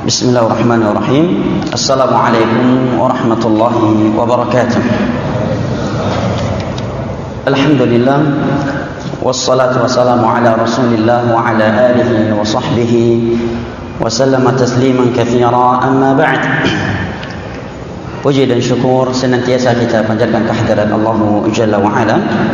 Bismillahirrahmanirrahim. Assalamualaikum warahmatullahi wabarakatuh. Alhamdulillah, wassalatu wassalamu ala rasulillah wa ala alihi wa sahbihi wa sallama tasliman katsira, amma ba'd. Puji dan syukur senantiasa kita panjatkan kehadirat Allah Jalla wa Ala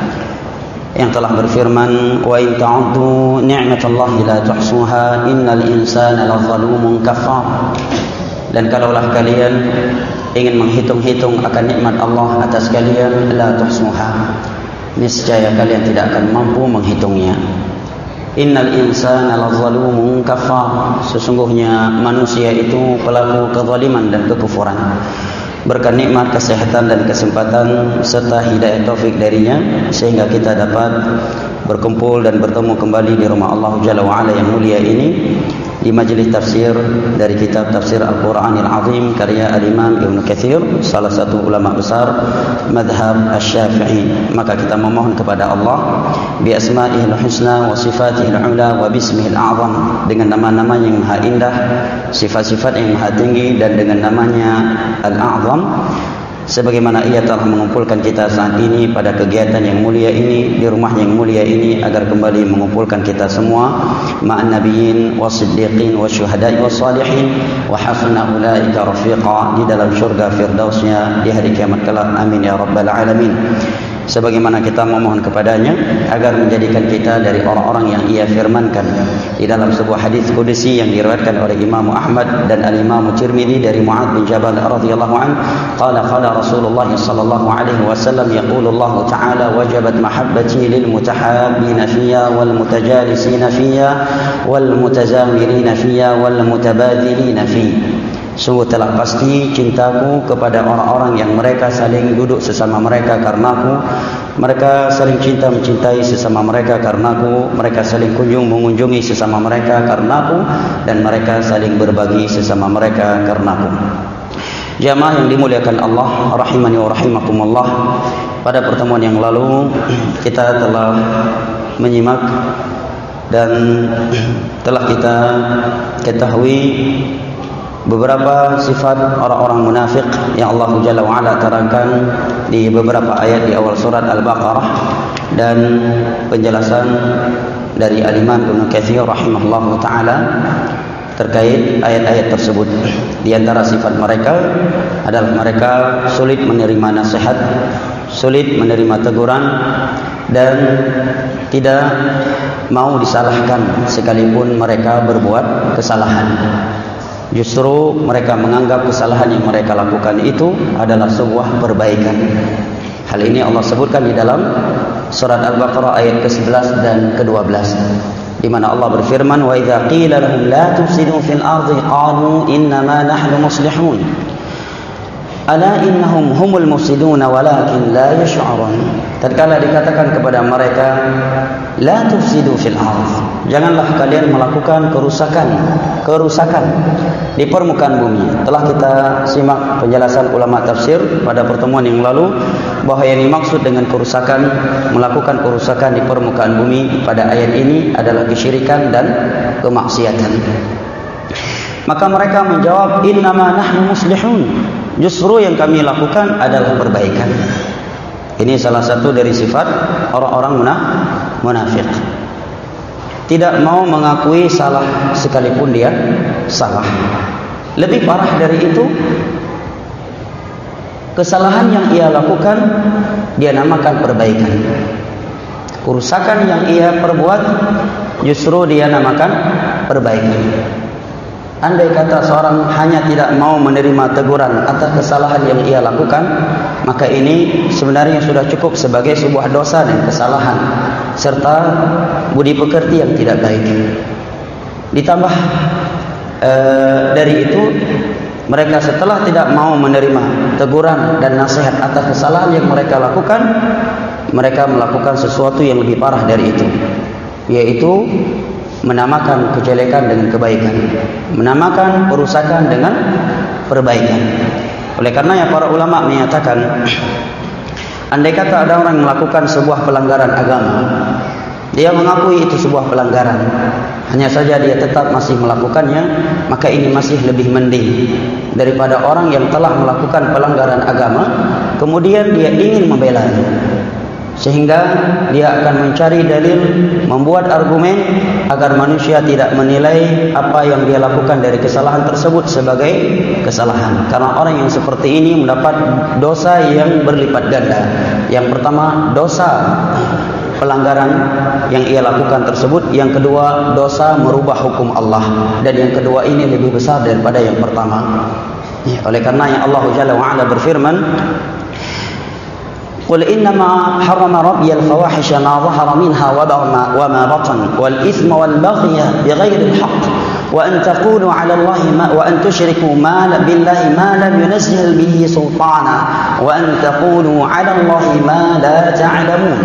yang telah berfirman, wa in ta'uddu ni'matallahi la tuhsuha innal insana lazalumun kafar. Dan kalaulah kalian ingin menghitung-hitung akan nikmat Allah atas kalian, la tuhsuha, niscaya kalian tidak akan mampu menghitungnya. Innal insana lazalumun kafar, sesungguhnya manusia itu pelaku kezaliman dan kekufuran. Berkat nikmat kesehatan dan kesempatan serta hidayah taufik darinya, sehingga kita dapat berkumpul dan bertemu kembali di rumah Allah Jalla wa Ala yang mulia ini, di majlis tafsir dari kitab Tafsir Al-Quranil Azim karya Al-Imam Ibn Katsir, salah satu ulama besar madhab Asy-Syafi'i. Maka kita memohon kepada Allah bi asma'ihil husna wa sifatihil ula wa bismihil a'zam, dengan nama-nama yang maha indah, sifat-sifat yang maha tinggi, dan dengan namanya Al-A'zam, sebagaimana ia telah mengumpulkan kita saat ini pada kegiatan yang mulia ini, di rumah yang mulia ini, agar kembali mengumpulkan kita semua ma'an nabiyyin was-siddiqin wasyuhada'i was-salihin wa hasuna ulaika rafiqa, di dalam syurga firdausnya di hari kiamat kelak. Amin ya rabbal alamin. Sebagaimana kita memohon kepadanya agar menjadikan kita dari orang-orang yang ia firmankan di dalam sebuah hadis qudsi yang diriwayatkan oleh Imam Ahmad dan Al-Imam Tirmidzi dari Mu'adz bin Jabal radhiyallahu anhu, qala qala Rasulullah sallallahu alaihi wasallam, yaqulu Allah ta'ala, wajabat mahabbati lil mutahabbina fiyya wal mutajalisina fiyya wal mutazamilina fiyya wal mutabadhilina fiyya. Sungguh telah pasti cintaku kepada orang-orang yang mereka saling duduk sesama mereka karenaku, mereka saling cinta mencintai sesama mereka karenaku, mereka saling kunjung mengunjungi sesama mereka karenaku, dan mereka saling berbagi sesama mereka karenaku. Jamaah yang dimuliakan Allah rahimani wa rahimakumullah, pada pertemuan yang lalu kita telah menyimak dan telah kita ketahui beberapa sifat orang-orang munafik yang Allah Jalla wa Ala terangkan di beberapa ayat di awal surat Al-Baqarah, dan penjelasan dari Al-Imam Ibn Katsir rahimahullahu ta'ala terkait ayat-ayat tersebut. Di antara sifat mereka adalah mereka sulit menerima nasihat, sulit menerima teguran, dan tidak mau disalahkan sekalipun mereka berbuat kesalahan. Justru mereka menganggap kesalahan yang mereka lakukan itu adalah sebuah perbaikan. Hal ini Allah sebutkan di dalam surat Al-Baqarah ayat ke-11 dan ke-12, di mana Allah berfirman, wa idza qila lahum la tufsidu fil ardi qalu innama nahnu muslihun ala innahum humul mufsidun walakin la yash'urun. Tatkala dikatakan kepada mereka, la tufsidu fil ardh, janganlah kalian melakukan kerusakan di permukaan bumi. Telah kita simak penjelasan ulama tafsir pada pertemuan yang lalu bahwa yang dimaksud dengan kerusakan, melakukan kerusakan di permukaan bumi pada ayat ini adalah kesyirikan dan kemaksiatan. Maka mereka menjawab, innama nahnu muslihun, justru yang kami lakukan adalah perbaikan. Ini salah satu dari sifat orang-orang munafik. Tidak mau mengakui salah sekalipun dia salah. Lebih parah dari itu, kesalahan yang ia lakukan dia namakan perbaikan. Kerusakan yang ia perbuat justru dia namakan perbaikan. Andai kata seorang hanya tidak mau menerima teguran atas kesalahan yang ia lakukan, maka ini sebenarnya sudah cukup sebagai sebuah dosa dan kesalahan serta budi pekerti yang tidak baik. Ditambah dari itu, mereka setelah tidak mau menerima teguran dan nasihat atas kesalahan yang mereka lakukan, mereka melakukan sesuatu yang lebih parah dari itu, yaitu menamakan kejelekan dengan kebaikan, menamakan kerusakan dengan perbaikan. Oleh karenanya para ulama menyatakan, andai kata ada orang melakukan sebuah pelanggaran agama, dia mengakui itu sebuah pelanggaran, hanya saja dia tetap masih melakukannya, maka ini masih lebih mending daripada orang yang telah melakukan pelanggaran agama kemudian dia ingin membelanya, sehingga dia akan mencari dalil, membuat argumen agar manusia tidak menilai apa yang dia lakukan dari kesalahan tersebut sebagai kesalahan. Karena orang yang seperti ini mendapat dosa yang berlipat ganda. Yang pertama, dosa pelanggaran yang ia lakukan tersebut. Yang kedua, dosa merubah hukum Allah. Dan yang kedua ini lebih besar daripada yang pertama. Oleh karenanya Allah Jalla wa'ala berfirman, قل إنما حرم ربي الفواحش ما ظهر منها وما بطن والإثم والبغي بغير الحق وأن تقولوا على الله وأن تشركوا بالله ما لم ينزل به سلطانا وأن تقولوا على الله ما لا تعلمون.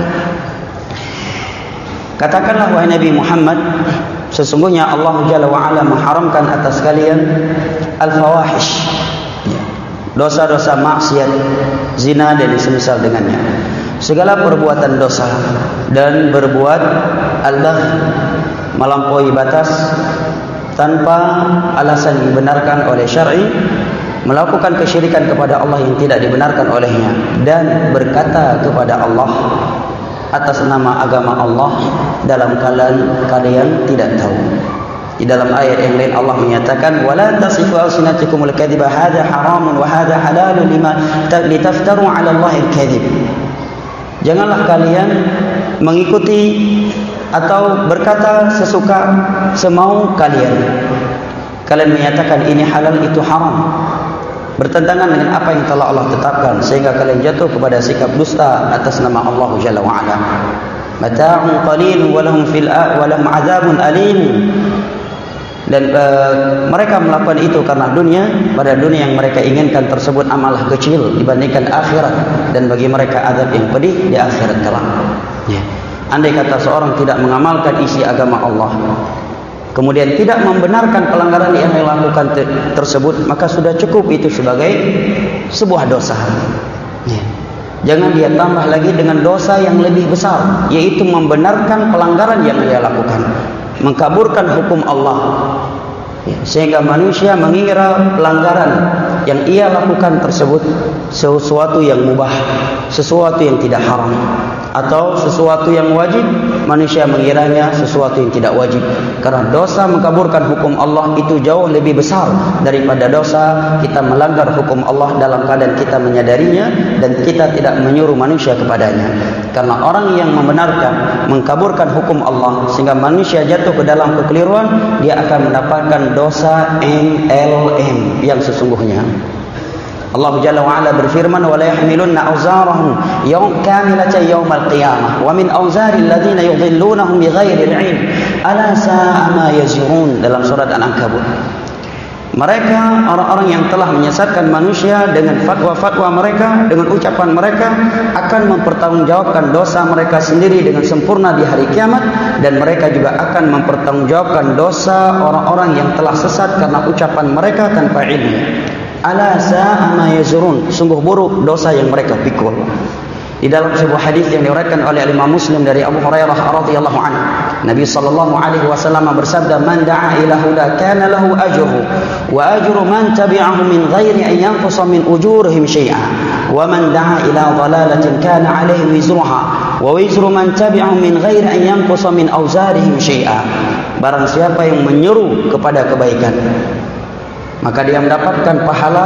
Katakanlah wahai Nabi Muhammad, sesungguhnya Allah Jalla wa'ala mengharamkan atas kalian al-fawahish, dosa-dosa maksiat, zina dan semisal dengannya, segala perbuatan dosa, dan berbuat al-baghi, melampaui batas tanpa alasan dibenarkan oleh syar'i, melakukan kesyirikan kepada Allah yang tidak dibenarkan olehnya, dan berkata kepada Allah atas nama agama Allah dalam keadaan kalian tidak tahu. Di dalam ayat yang lain Allah menyatakan, wala tasifu alsinatikumul kadhiba hadza haramun wa hadza halalun litaftaru 'ala Allahi al-kadhib. Janganlah kalian mengikuti atau berkata sesuka semau kalian. Kalian menyatakan ini halal itu haram, bertentangan dengan apa yang telah Allah tetapkan, sehingga kalian jatuh kepada sikap dusta atas nama Allah Jalla wa Ala. Mata'un qalilun wa lahum fil wa lahum 'adzabun alim. Dan mereka melakukan itu karena dunia, pada dunia yang mereka inginkan tersebut amalah kecil dibandingkan akhirat, dan bagi mereka azab yang pedih di akhirat kelak. Andai kata seorang tidak mengamalkan isi agama Allah, kemudian tidak membenarkan pelanggaran yang dilakukan tersebut, maka sudah cukup itu sebagai sebuah dosa. Jangan dia tambah lagi dengan dosa yang lebih besar, yaitu membenarkan pelanggaran yang dia lakukan, mengkaburkan hukum Allah, sehingga manusia mengira pelanggaran yang ia lakukan tersebut sesuatu yang mubah, sesuatu yang tidak haram, atau sesuatu yang wajib. Manusia mengiranya sesuatu yang tidak wajib, karena dosa mengkaburkan hukum Allah itu jauh lebih besar daripada dosa kita melanggar hukum Allah dalam keadaan kita menyadarinya dan kita tidak menyuruh manusia kepadanya. Karena orang yang membenarkan, mengkaburkan hukum Allah sehingga manusia jatuh ke dalam kekeliruan, dia akan mendapatkan dosa MLM yang sesungguhnya. Allah Jalla wa Ala berfirman, wala yahmilunna awzarahum kamilatan yaumal qiyamah wa min awzaril ladzina yudhillunahum bighairi ilm ala sa'a ma yazirun, dalam surat Al-Ankabut. Mereka orang-orang yang telah menyesatkan manusia dengan fatwa-fatwa mereka, dengan ucapan mereka, akan mempertanggungjawabkan dosa mereka sendiri dengan sempurna di hari kiamat, dan mereka juga akan mempertanggungjawabkan dosa orang-orang yang telah sesat karena ucapan mereka tanpa ilmu. Ala sa'a ma yazurun, sungguh buruk dosa yang mereka pikul. Di dalam sebuah hadis yang diriwayatkan oleh Imam Muslim dari Abu Hurairah radhiyallahu anhu, Nabi sallallahu alaihi wasallam bersabda, man da'a ila huda kana lahu ajruhu wa ajru man tabi'ahu min ghairi an yanqusa min ujurihim shay'an wa man da'a ila dhalalatin kana alaihi wizruha wa wizru man tabi'ahu min ghairi an yanqusa min awzarihim shay'an. Barang siapa yang menyeru kepada kebaikan, maka dia mendapatkan pahala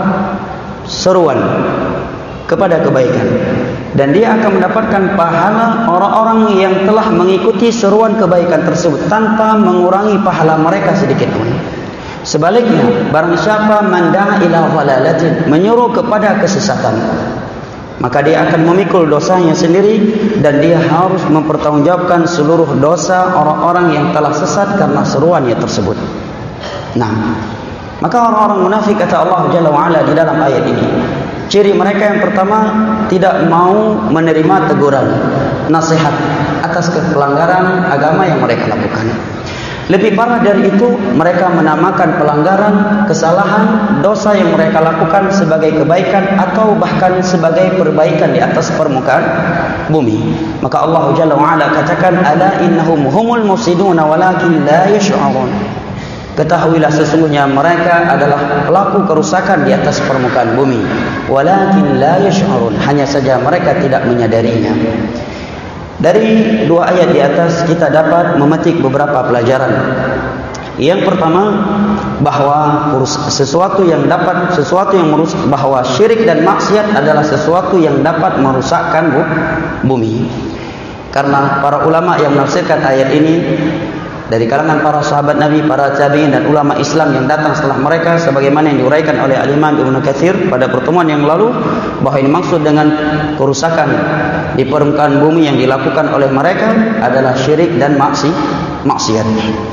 seruan kepada kebaikan, dan dia akan mendapatkan pahala orang-orang yang telah mengikuti seruan kebaikan tersebut tanpa mengurangi pahala mereka sedikit pun. Sebaliknya, barang siapa manda'a ila dhalalatin, menyuruh kepada kesesatan, maka dia akan memikul dosanya sendiri, dan dia harus mempertanggungjawabkan seluruh dosa orang-orang yang telah sesat karena seruannya tersebut. Nah, maka orang-orang munafik, kata Allah Jalla wa'ala di dalam ayat ini, ciri mereka yang pertama, tidak mau menerima teguran, nasihat atas pelanggaran agama yang mereka lakukan. Lebih parah dari itu, mereka menamakan pelanggaran, kesalahan, dosa yang mereka lakukan sebagai kebaikan atau bahkan sebagai perbaikan di atas permukaan bumi. Maka Allah Jalla wa Ala katakan, ala innahum humul mufsiduna walakin la yash'urun. Ketahuilah sesungguhnya mereka adalah pelaku kerusakan di atas permukaan bumi, walakin la yash'urun, hanya saja mereka tidak menyadarinya. Dari dua ayat di atas kita dapat memetik beberapa pelajaran. Yang pertama, bahwa sesuatu yang merusak, bahwa syirik dan maksiat adalah sesuatu yang dapat merusakkan bumi. Karena para ulama yang menafsirkan ayat ini dari kalangan para sahabat Nabi, para tabi'in dan ulama Islam yang datang setelah mereka, sebagaimana yang diuraikan oleh Al-Imam Ibnu Katsir pada pertemuan yang lalu, bahwa ini maksud dengan kerusakan di permukaan bumi yang dilakukan oleh mereka adalah syirik dan maksiat.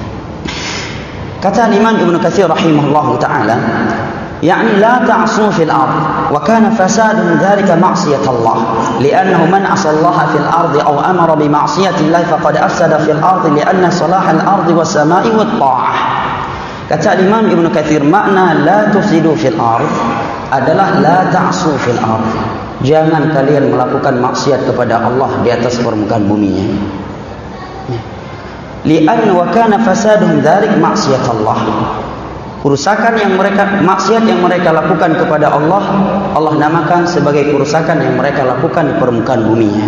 Kata Imam Ibnu Katsir rahimahullahu taala, يعني لا تعصوا في الأرض وكان فساد من ذلك معصية الله لأنه من عصى الله في الأرض أو أمر بمعصية الله فقد أفسد في الأرض لأن صلاح الأرض والسماء والطاعة. Kata Imam Ibnu Katsir, makna la tufsidu fil ard adalah la ta'su fil ard. Jangan kalian melakukan maksiat kepada Allah di atas permukaan buminya. Li'anna wa kana fasaduhum dzalik maksiyat Allah. Kerusakan yang mereka, maksiat yang mereka lakukan kepada Allah, Allah namakan sebagai kerusakan yang mereka lakukan di permukaan buminya.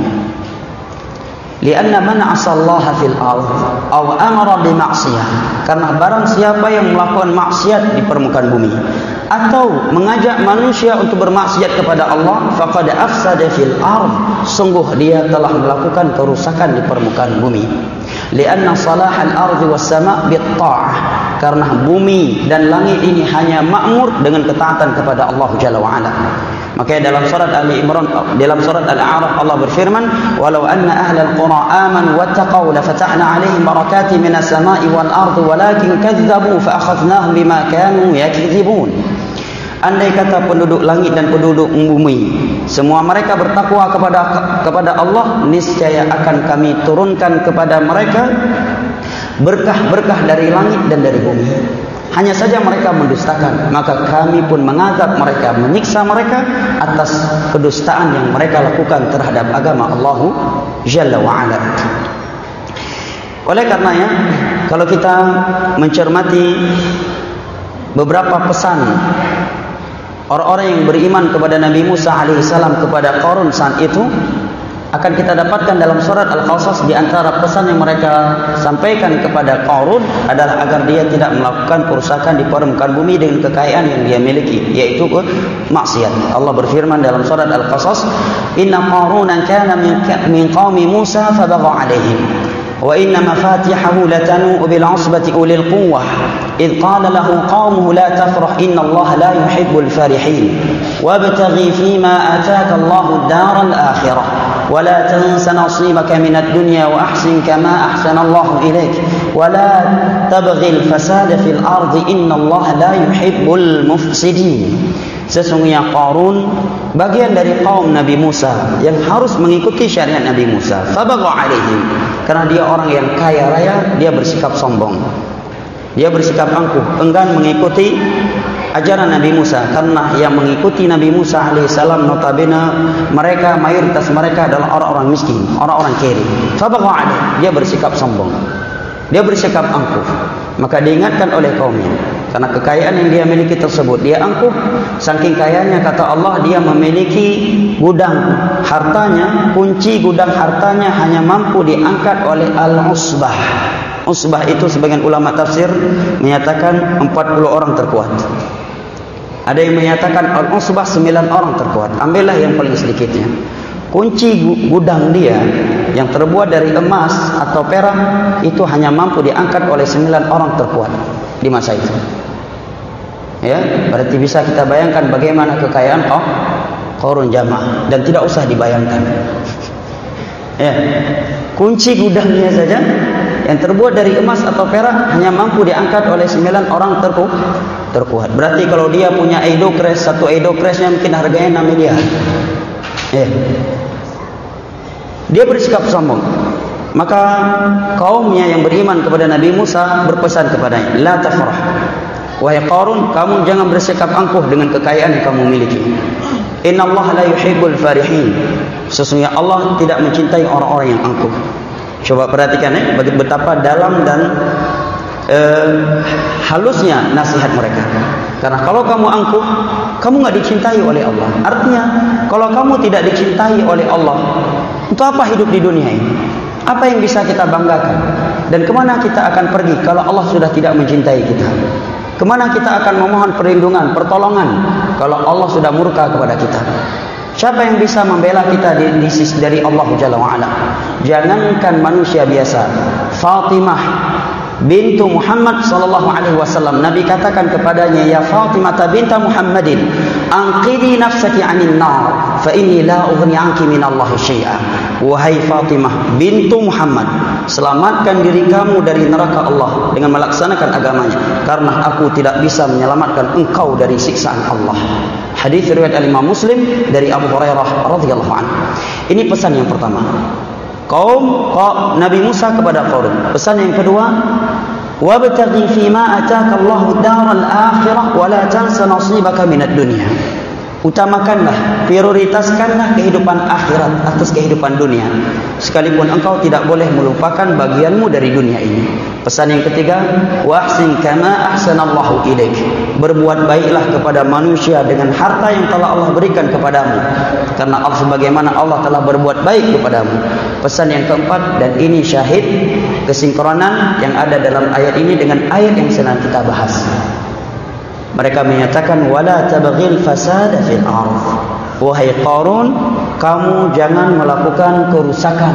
Lianna man 'asallaha fil ard aw amara bi ma'siyah, karena barang siapa yang melakukan maksiat di permukaan bumi atau mengajak manusia untuk bermaksiat kepada Allah, faqad afsada fil ard, sungguh dia telah melakukan kerusakan di permukaan bumi. Lianna salahal ardi was sama' bit ta'ah, karena bumi dan langit ini hanya makmur dengan ketaatan kepada Allah Jalla wa Ala. Maka dalam surat Ali Imran, dalam surat Al-A'raf Allah berfirman, walau anna ahlal qura amanu wattaqau lafatahna 'alaihim barakatin minas sama'i wal ardi walakin kadzdzabu fa akhadnahum bima kanu yakdzibun. Andai kata penduduk langit dan penduduk bumi semua mereka bertakwa kepada Allah, niscaya akan kami turunkan kepada mereka berkah-berkah dari langit dan dari bumi. Hanya saja mereka mendustakan, maka kami pun mengazab mereka, menyiksa mereka atas kedustaan yang mereka lakukan terhadap agama Allah Jalla wa Ala. Oleh karenanya, kalau kita mencermati beberapa pesan orang-orang yang beriman kepada Nabi Musa alaihissalam kepada Qarun saat itu, akan kita dapatkan dalam surat Al-Qasas, di antara pesan yang mereka sampaikan kepada Qarun adalah agar dia tidak melakukan kerusakan di permukaan bumi dengan kekayaan yang dia miliki, yaitu maksiat. Allah berfirman dalam surat Al-Qasas, inna Qarunan kana min qaumi Musa fabagha alaihim wa inna mafatihahu latanu bil 'usbati ulil quwwah إذ قال له قومه لا تفرح إن الله لا يحب الفرحين وابتغي فيما آتاك الله الدار الآخرة ولا تنس نصيبك من الدنيا وأحسن كما أحسن الله إليك ولا تبغي الفساد في الأرض إن الله لا يحب المفسدين. Sesungguhnya Qarun bagian dari kaum Nabi Musa yang harus mengikuti syariat Nabi Musa. Fabagha alaihim, karena dia orang yang kaya raya, dia bersikap sombong. Dia bersikap angkuh, enggan mengikuti ajaran Nabi Musa, karena yang mengikuti Nabi Musa alaihissalam notabene mereka, mayoritas mereka adalah orang-orang miskin, orang-orang kere. Fabagha alaih, dia bersikap sombong, dia bersikap angkuh. Maka diingatkan oleh kaumnya, karena kekayaan yang dia miliki tersebut, dia angkuh. Saking kayanya, kata Allah, dia memiliki gudang hartanya, kunci gudang hartanya hanya mampu diangkat oleh al-usbah. Usbah itu sebagian ulama tafsir menyatakan 40 orang terkuat. Ada yang menyatakan al-usbah 9 orang terkuat. Ambillah yang paling sedikitnya. Kunci gudang dia yang terbuat dari emas atau perak itu hanya mampu diangkat oleh 9 orang terkuat di masa itu. Ya, berarti bisa kita bayangkan bagaimana kekayaan Qarun jamaah, dan tidak usah dibayangkan. Ya, kunci gudangnya saja yang terbuat dari emas atau perak hanya mampu diangkat oleh 9 orang terkuat. Berarti kalau dia punya Eidocres, satu Eidocresnya mungkin harganya 6 miliar. Dia bersikap sombong. Maka kaumnya yang beriman kepada Nabi Musa berpesan kepadanya, la tafrah, wahai Qarun, kamu jangan bersikap angkuh dengan kekayaan yang kamu miliki. Innallaha la yuhibbul farihin, sesungguhnya Allah tidak mencintai orang-orang yang angkuh. Coba perhatikan betapa dalam dan halusnya nasihat mereka. Karena kalau kamu angkuh, kamu nggak dicintai oleh Allah. Artinya, kalau kamu tidak dicintai oleh Allah, untuk apa hidup di dunia ini? Apa yang bisa kita banggakan? Dan kemana kita akan pergi kalau Allah sudah tidak mencintai kita? Kemana kita akan memohon perlindungan, pertolongan kalau Allah sudah murka kepada kita? Siapa yang bisa membela kita di sisi dari Allah Jalla wa'ala? Jangankan manusia biasa, Fatimah bintu Muhammad sallallahu alaihi wasallam, Nabi katakan kepadanya, ya Fatimah binta Muhammadin, anqidhi nafsaki 'anil nar, fa inni la ughni 'anki min Allah syai'a. Wahai Fatimah bintu Muhammad, selamatkan diri kamu dari neraka Allah dengan melaksanakan agamanya, karena aku tidak bisa menyelamatkan engkau dari siksaan Allah. Hadis riwayat Imam Muslim dari Abu Hurairah radhiyallahu anhu. Ini pesan yang pertama, kaum Nabi Musa kepada Qarun. Pesan yang kedua, wabtaghi fima ataka Allahu daral akhirah wa la tansa nasibaka minad dunya. Utamakanlah, prioritaskanlah kehidupan akhirat atas kehidupan dunia, sekalipun engkau tidak boleh melupakan bagianmu dari dunia ini. Pesan yang ketiga, wahsin kama ahsanallahu ilaik. Berbuat baiklah kepada manusia dengan harta yang telah Allah berikan kepadamu, karena Allah sebagaimana Allah telah berbuat baik kepadamu. Pesan yang keempat, dan ini syahid kesinkronan yang ada dalam ayat ini dengan ayat yang sedang kita bahas. Mereka menyatakan, wala tabghil fasada fil ardh. Wahai Qarun, kamu jangan melakukan kerusakan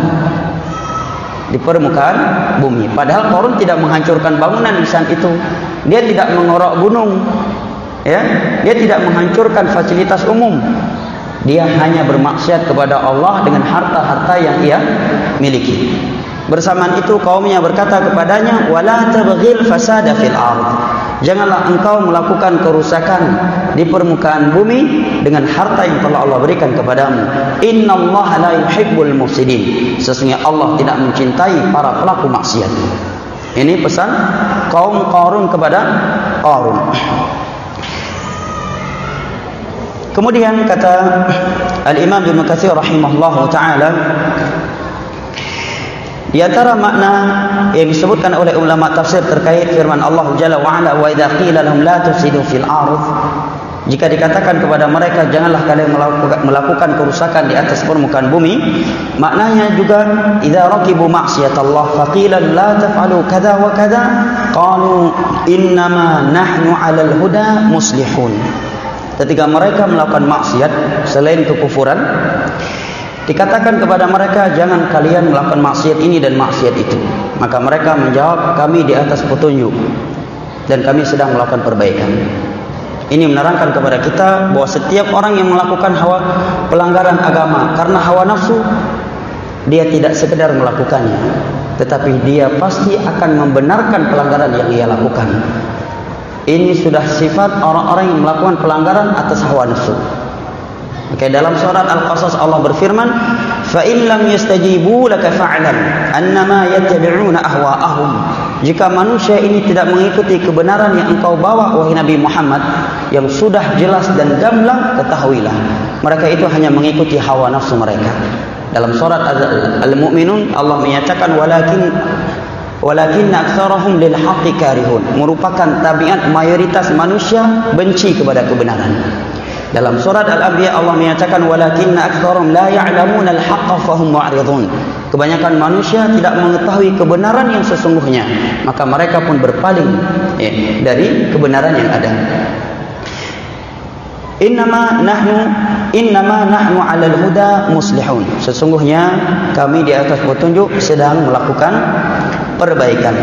di permukaan bumi. Padahal Qarun tidak menghancurkan bangunan di saat itu. Dia tidak mengorok gunung, ya. Dia tidak menghancurkan fasilitas umum. Dia hanya bermaksiat kepada Allah dengan harta-harta yang ia miliki. Bersamaan itu kaumnya berkata kepadanya, wala tabghil fasada fil ardh. Janganlah engkau melakukan kerusakan di permukaan bumi dengan harta yang telah Allah berikan kepadamu. Innallaha la yuhibbul mufsidin. Sesungguhnya Allah tidak mencintai para pelaku maksiat. Ini pesan kaum Qarun kepada Qarun. Kemudian kata Al-Imam Ibnu Katsir rahimahullahu taala, di antara makna yang disebutkan oleh ulama tafsir terkait firman Allah Jalla wa Ala, wa idza qila lahum la tufsidu fil ardh, jika dikatakan kepada mereka janganlah kalian melakukan kerusakan di atas permukaan bumi, maknanya juga idza raqibu ma'siyatallah faqila la taf'alu kadza wa kadza qalu innama nahnu 'alal huda muslihun. Ketika mereka melakukan maksiat selain kekufuran, dikatakan kepada mereka, jangan kalian melakukan maksiat ini dan maksiat itu. Maka mereka menjawab, kami di atas petunjuk dan kami sedang melakukan perbaikan. Ini menerangkan kepada kita bahwa setiap orang yang melakukan pelanggaran agama karena hawa nafsu, dia tidak sekedar melakukannya, tetapi dia pasti akan membenarkan pelanggaran yang ia lakukan. Ini sudah sifat orang-orang yang melakukan pelanggaran atas hawa nafsu. Maka dalam surat Al-Qasas Allah berfirman, fa in lam yastajibu laka fa'lam annama yattabi'una ahwa'ahum. Jika manusia ini tidak mengikuti kebenaran yang engkau bawa wahai Nabi Muhammad, yang sudah jelas dan gamblang, ketahuilah mereka itu hanya mengikuti hawa nafsu mereka. Dalam surat Al-Mu'minun Allah menyatakan walakin aktsarahum lil haqqi karihun, merupakan tabiat mayoritas manusia benci kepada kebenaran. Dalam surat Al-Anbiya Allah menyatakan walakinna aktsarahum la ya'lamuna al-haqqa fahum mu'ridun. Kebanyakan manusia tidak mengetahui kebenaran yang sesungguhnya, maka mereka pun berpaling dari kebenaran yang ada. Innama nahnu 'alal huda muslihun. Sesungguhnya kami di atas petunjuk sedang melakukan perbaikan.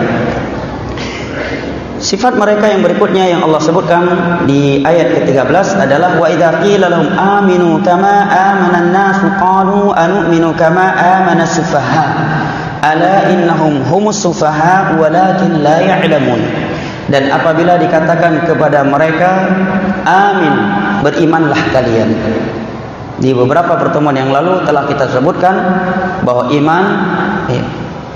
Sifat mereka yang berikutnya yang Allah sebutkan di ayat ke-13 adalah wa idza qila lahum aminu kama amana an-nas qalu anu'minu kama amana as-sufaha ala innahum humus sufaha walakin la ya'lamun. Dan apabila dikatakan kepada mereka amin, berimanlah kalian. Di beberapa pertemuan yang lalu telah kita sebutkan bahwa iman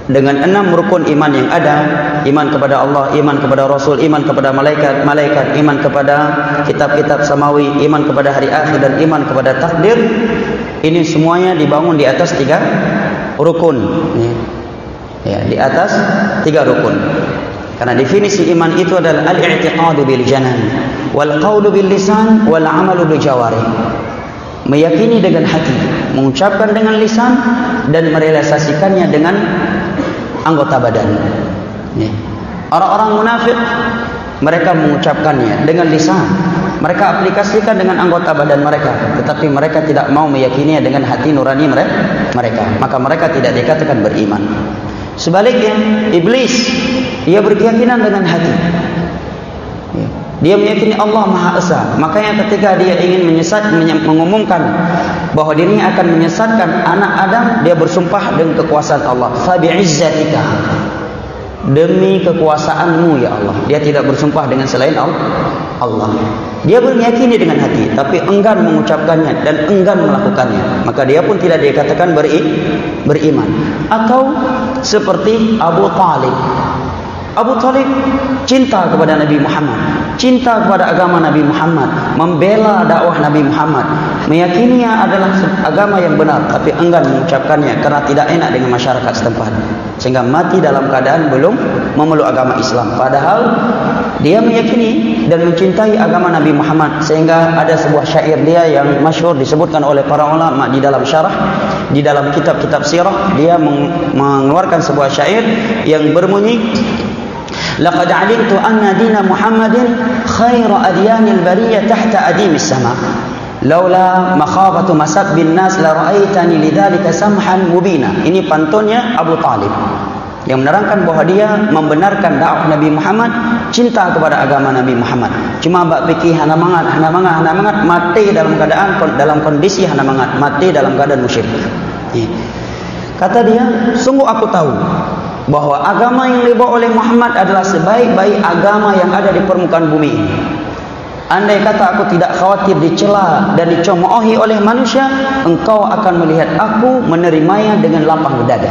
dengan 6 rukun iman yang ada, iman kepada Allah, iman kepada Rasul, iman kepada malaikat, iman kepada kitab-kitab samawi, iman kepada hari akhir, dan iman kepada takdir. Ini semuanya dibangun di atas 3 rukun. Ya, di atas 3 rukun. Karena definisi iman itu adalah al-i'tiqadu bil janan, wal qawlu bil lisan, wal amalu bil jawarih. Meyakini dengan hati, mengucapkan dengan lisan, dan merealisasikannya dengan anggota badan. Orang-orang munafik, mereka mengucapkannya dengan lisan, mereka aplikasikan dengan anggota badan mereka, tetapi mereka tidak mau meyakininya dengan hati nurani mereka. Maka mereka tidak dikatakan beriman. Sebaliknya, iblis, dia berkeyakinan dengan hati. Dia meyakini Allah Maha Esa. Makanya ketika dia ingin mengumumkan bahawa dirinya akan menyesatkan anak Adam, dia bersumpah dengan kekuasaan Allah. Fabi'izzatika, demi kekuasaanmu ya Allah. Dia tidak bersumpah dengan selain Allah. Dia meyakini dengan hati, tapi enggan mengucapkannya dan enggan melakukannya. Maka dia pun tidak dikatakan beriman. Atau seperti Abu Talib. Abu Talib cinta kepada Nabi Muhammad, cinta kepada agama Nabi Muhammad, membela dakwah Nabi Muhammad, meyakininya adalah agama yang benar, tapi enggan mengucapkannya karena tidak enak dengan masyarakat setempat, sehingga mati dalam keadaan belum memeluk agama Islam. Padahal dia meyakini dan mencintai agama Nabi Muhammad, sehingga ada sebuah syair dia yang masyhur disebutkan oleh para ulama di dalam syarah, di dalam kitab-kitab sirah. Dia mengeluarkan sebuah syair yang berbunyi, laqad alimtu anna dina Muhammadin khairu adyanil bariyah tahta adimis sama, laula makhafatu masab bin nas la ra'aitani lidzalika samhan mubina. Ini pantunnya Abu Talib yang menerangkan bahawa dia membenarkan dakwah Nabi Muhammad, cinta kepada agama Nabi Muhammad. Cuma bak fikih hana mangat mati dalam kondisi hana mangat, mati dalam keadaan musyrik. Kata dia, sungguh aku tahu bahawa agama yang dibawa oleh Muhammad adalah sebaik-baik agama yang ada di permukaan bumi ini. Andai kata aku tidak khawatir dicela dan dicemoohi oleh manusia, engkau akan melihat aku menerimanya dengan lapang dada.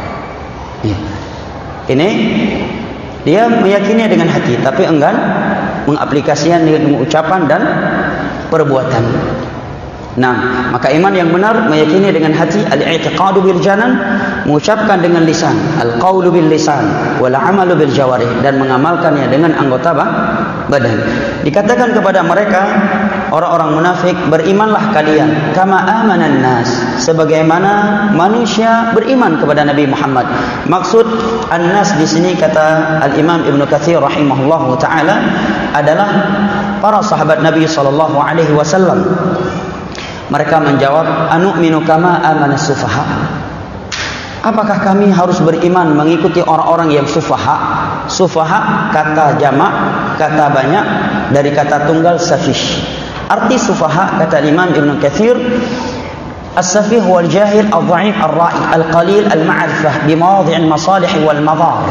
Ini dia meyakini dengan hati, tapi enggan mengaplikasikan dengan ucapan dan perbuatan. Nah, maka iman yang benar meyakini dengan hati, al-i'tiqadu bil janan, mengucapkan dengan lisan, al-qawlu bil lisan, wal amalu bil jawarih, dan mengamalkannya dengan anggota badan. Dikatakan kepada mereka, orang-orang munafik, berimanlah kalian kama amanan nas, sebagaimana manusia beriman kepada Nabi Muhammad. Maksud an-nas di sini, kata al-Imam Ibnu Katsir rahimahullahu taala, adalah para sahabat Nabi sallallahu alaihi wasallam. Mereka menjawab, anu'minu kama amanas sufaha. Apakah kami harus beriman mengikuti orang-orang yang sufaha? Sufaha kata jamak, kata banyak, dari kata tunggal safish. Arti sufaha, kata Imam Ibn Katsir, as-safih wal jahil al-dha'if al-ra'i al-qalil al-ma'rifah bimawadhi' al-masalih wal madar.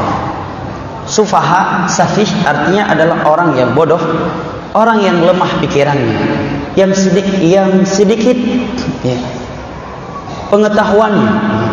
Sufaha, safish artinya adalah orang yang bodoh, orang yang lemah pikirannya, yang sedikit ya, pengetahuannya,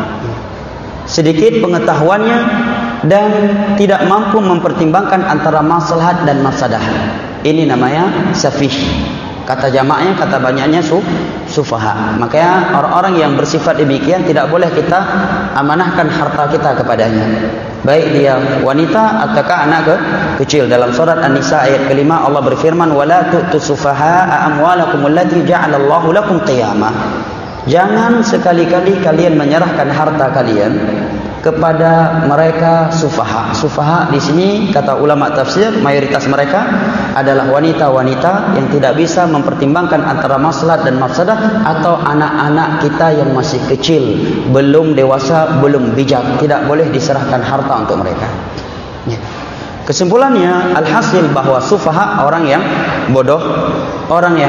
sedikit pengetahuannya, dan tidak mampu mempertimbangkan antara maslahat dan mafsadah. Ini namanya safih. Kata jamaknya, kata banyaknya sufaha. Makanya orang-orang yang bersifat demikian tidak boleh kita amanahkan harta kita kepadanya, baik dia wanita ataukah anak kecil. Dalam surat An-Nisa ayat ke-5 Allah berfirman, wala tu'tus sufaha'a amwalakum allati ja'alallahu lakum qiyamah. Jangan sekali-kali kalian menyerahkan harta kalian kepada mereka sufaha. Sufaha di sini kata ulama tafsir, mayoritas mereka adalah wanita-wanita yang tidak bisa mempertimbangkan antara maslahat dan mafsadah, atau anak-anak kita yang masih kecil, belum dewasa, belum bijak. Tidak boleh diserahkan harta untuk mereka. Kesimpulannya, alhasil bahwa sufaha orang yang bodoh, orang yang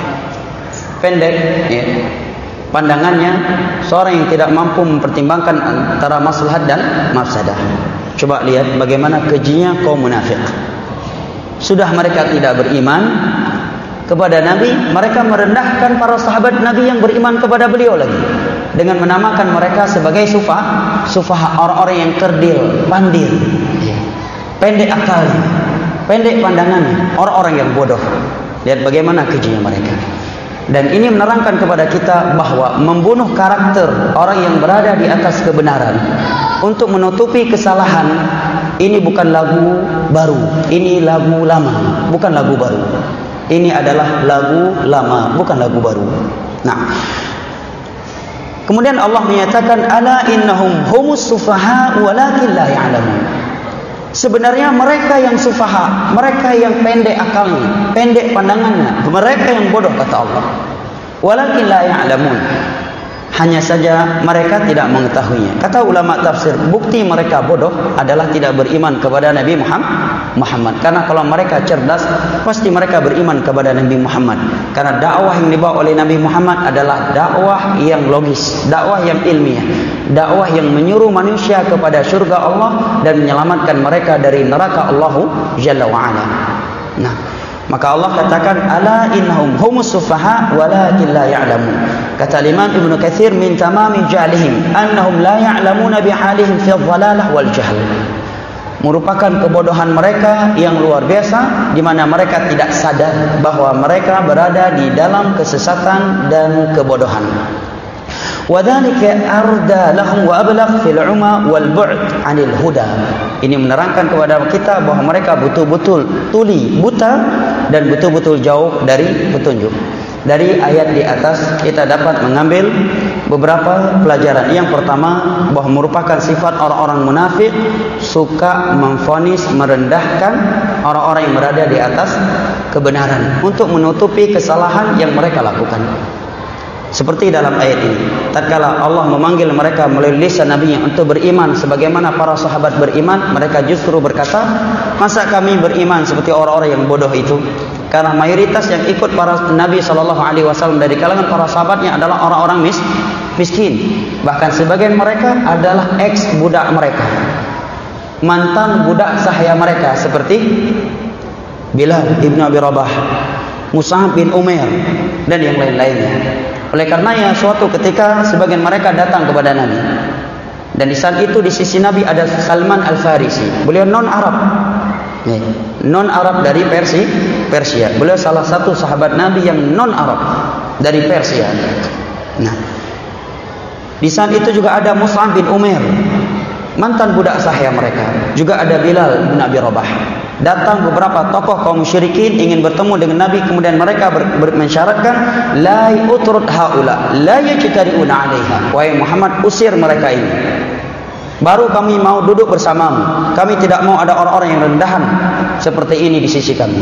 pendek ya, pandangannya, seorang yang tidak mampu mempertimbangkan antara maslahat dan mafsadah. Coba lihat bagaimana kejinya kaum munafik. Sudah mereka tidak beriman kepada Nabi, mereka merendahkan para sahabat Nabi yang beriman kepada beliau lagi. dengan menamakan mereka sebagai sufaha, orang-orang yang kerdil, pandir, pendek akalnya, pendek pandangannya, orang-orang yang bodoh. Lihat bagaimana kejinya mereka. Dan ini menerangkan kepada kita bahwa membunuh karakter orang yang berada di atas kebenaran untuk menutupi kesalahan, ini bukan lagu baru, ini lagu lama, bukan lagu baru. Ini adalah lagu lama, bukan lagu baru. Nah, kemudian Allah menyatakan, ala innahum humus sufaha walakin la ya'lamun. Sebenarnya mereka yang sufaha, mereka yang pendek akalnya, pendek pandangannya, mereka yang bodoh, kata Allah. Walakin la ya'lamun. Hanya saja mereka tidak mengetahuinya. Kata ulama tafsir, bukti mereka bodoh adalah tidak beriman kepada Nabi Muhammad. Karena kalau mereka cerdas, pasti mereka beriman kepada Nabi Muhammad. Karena dakwah yang dibawa oleh Nabi Muhammad adalah dakwah yang logis, dakwah yang ilmiah, dakwah yang menyuruh manusia kepada surga Allah dan menyelamatkan mereka dari neraka Allah Jalla wa'ala. Nah, maka Allah katakan, ala innahum humus sufaha walakin la ya'lamun. Kata Imam Ibnu Katsir, min tamami jahlihim annahum la ya'lamuna bihalihim fi dhalalah wal jahl. Merupakan kebodohan mereka yang luar biasa, di mana mereka tidak sadar bahwa mereka berada di dalam kesesatan dan kebodohan. Wadzalika arda lahum wa ablagh fil 'uma wal bu'd 'anil huda. Ini menerangkan kepada kita bahwa mereka betul-betul tuli, buta, dan betul-betul jauh dari petunjuk. Dari ayat di atas kita dapat mengambil beberapa pelajaran. Yang pertama, bahwa merupakan sifat orang-orang munafik, suka memvonis, merendahkan orang-orang yang berada di atas kebenaran untuk menutupi kesalahan yang mereka lakukan. Seperti dalam ayat ini, tatkala Allah memanggil mereka melalui lisan Nabi-Nya untuk beriman sebagaimana para sahabat beriman, mereka justru berkata, masa kami beriman seperti orang-orang yang bodoh itu? Karena mayoritas yang ikut para Nabi SAW dari kalangan para sahabatnya adalah orang-orang miskin. Bahkan sebagian mereka adalah ex budak mereka, mantan budak sahaya mereka, seperti Bilal ibn Abi Rabah, Mus'ab bin Umair, dan yang lain-lainnya. Oleh karenanya suatu ketika sebagian mereka datang kepada Nabi, dan di saat itu di sisi Nabi ada Salman Al-Farisi. Beliau non-Arab, non-Arab dari Persia. Beliau salah satu sahabat Nabi yang non-Arab dari Persia. Nah, di saat itu juga ada Mus'ab bin Umair, mantan budak sahaya mereka. Juga ada Bilal bin Abi Rabah. Datang beberapa tokoh kaum musyrikin ingin bertemu dengan Nabi, kemudian mereka mensyaratkan, la utrud haula la yajtari'una 'alaiha. Wahai Muhammad, usir mereka ini, baru kami mau duduk bersamamu. Kami tidak mau ada orang-orang yang rendahan seperti ini di sisi kami.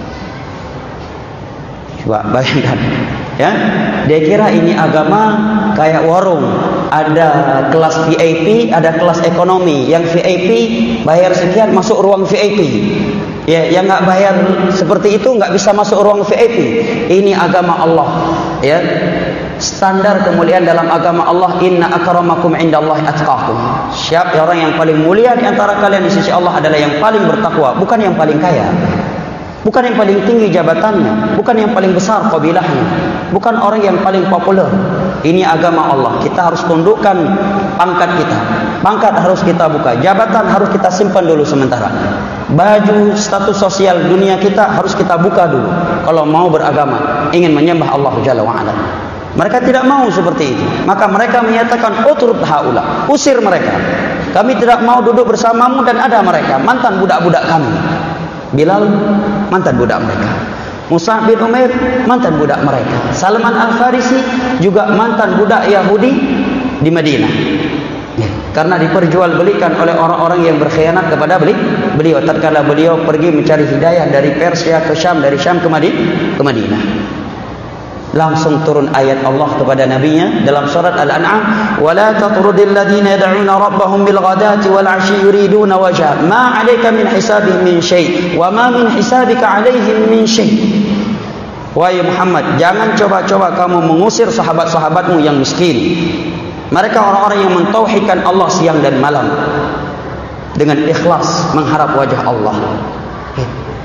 Coba bayangkan, ya, dia kira ini agama kayak warung, ada kelas VIP, ada kelas ekonomi. Yang VIP bayar sekian masuk ruang VIP. Ya, yang nggak bayar seperti itu nggak bisa masuk ruang VIP. Ini agama Allah. Ya, standar kemuliaan dalam agama Allah, inna akramakum indallahi atqakum. Siapa orang yang paling mulia di antara kalian di sisi Allah adalah yang paling bertakwa, bukan yang paling kaya. Bukan yang paling tinggi jabatannya, bukan yang paling besar kabilahnya, bukan orang yang paling populer. Ini agama Allah. Kita harus tundukkan pangkat kita. Pangkat harus kita buka, jabatan harus kita simpan dulu sementara. Baju status sosial dunia kita harus kita buka dulu. Kalau mau beragama, ingin menyembah Allah Jalla wa'ala. Mereka tidak mau seperti itu. Maka mereka menyatakan, utrud haula, usir mereka. Kami tidak mau duduk bersamamu, dan ada mereka mantan budak-budak kami. Bilal mantan budak mereka, Mus'ab bin Umair mantan budak mereka, Salman Al-Farisi juga mantan budak Yahudi di Madinah, ya, karena diperjualbelikan oleh orang-orang yang berkhianat kepada beliau tatkala beliau pergi mencari hidayah dari Persia ke Syam, dari Syam ke Madinah. Langsung turun ayat Allah kepada nabinya dalam surat Al-An'am, wala tatrudil ladzina yad'una rabbahum bil ghadati wal 'ashyi yuriduna wajha ma 'alaika min hisabihim min syai' wa ma min hisabika 'alaihim min syai'. Wahai Muhammad, jangan coba-coba kamu mengusir sahabat-sahabatmu yang miskin. Mereka orang-orang yang mentauhidkan Allah siang dan malam dengan ikhlas mengharap wajah Allah.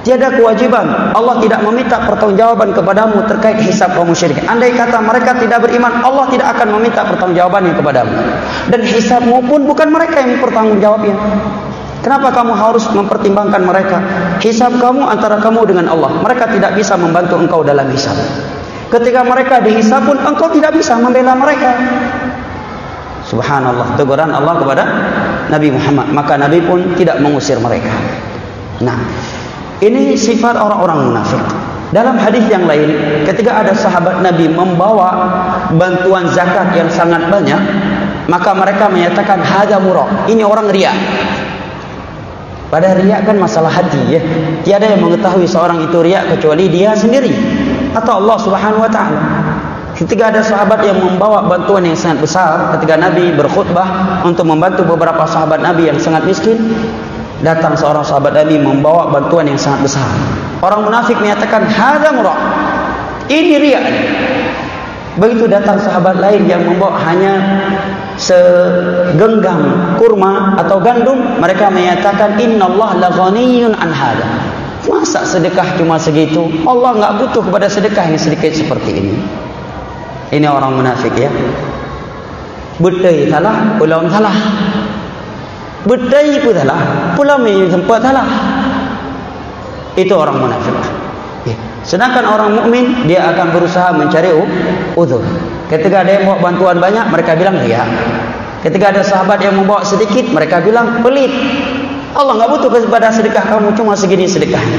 Tiada kewajiban. Allah tidak meminta pertanggungjawaban kepadamu terkait hisab kaum musyrikin. Andai kata mereka tidak beriman, Allah tidak akan meminta pertanggungjawabannya kepadamu. Dan hisabmu pun bukan mereka yang bertanggungjawabnya. Kenapa kamu harus mempertimbangkan mereka? Hisab kamu antara kamu dengan Allah. Mereka tidak bisa membantu engkau dalam hisab. Ketika mereka dihisab pun engkau tidak bisa membela mereka. Subhanallah, teguran Allah kepada Nabi Muhammad. Maka Nabi pun tidak mengusir mereka. Nah, ini sifat orang-orang munafik. Dalam hadis yang lain, ketika ada sahabat Nabi membawa bantuan zakat yang sangat banyak, maka mereka menyatakan hadza murah. Ini orang riya. Padahal riya kan masalah hati, ya. Tiada yang mengetahui seorang itu riya kecuali dia sendiri atau Allah Subhanahu wa taala. Ketika ada sahabat yang membawa bantuan yang sangat besar, ketika Nabi berkhutbah untuk membantu beberapa sahabat Nabi yang sangat miskin, datang seorang sahabat Nabi membawa bantuan yang sangat besar. Orang munafik menyatakan hadza murah. Ini riya. Begitu datang sahabat lain yang membawa hanya segenggam kurma atau gandum, mereka menyatakan innallaha la ghaniyyun an hadza. Masa sedekah cuma segitu? Allah enggak butuh kepada sedekah yang sedikit seperti ini. Ini orang munafik, ya. Betul salah, pulau salah. Betul pun salah, pulau ni tempat salah. Itu orang munafik. Sedangkan orang mukmin dia akan berusaha mencari uzur. Ketika ada yang bawa bantuan banyak, mereka bilang riya. Ketika ada sahabat yang membawa sedikit, mereka bilang pelit. Allah enggak butuh kepada sedekah kamu, cuma segini sedekahnya.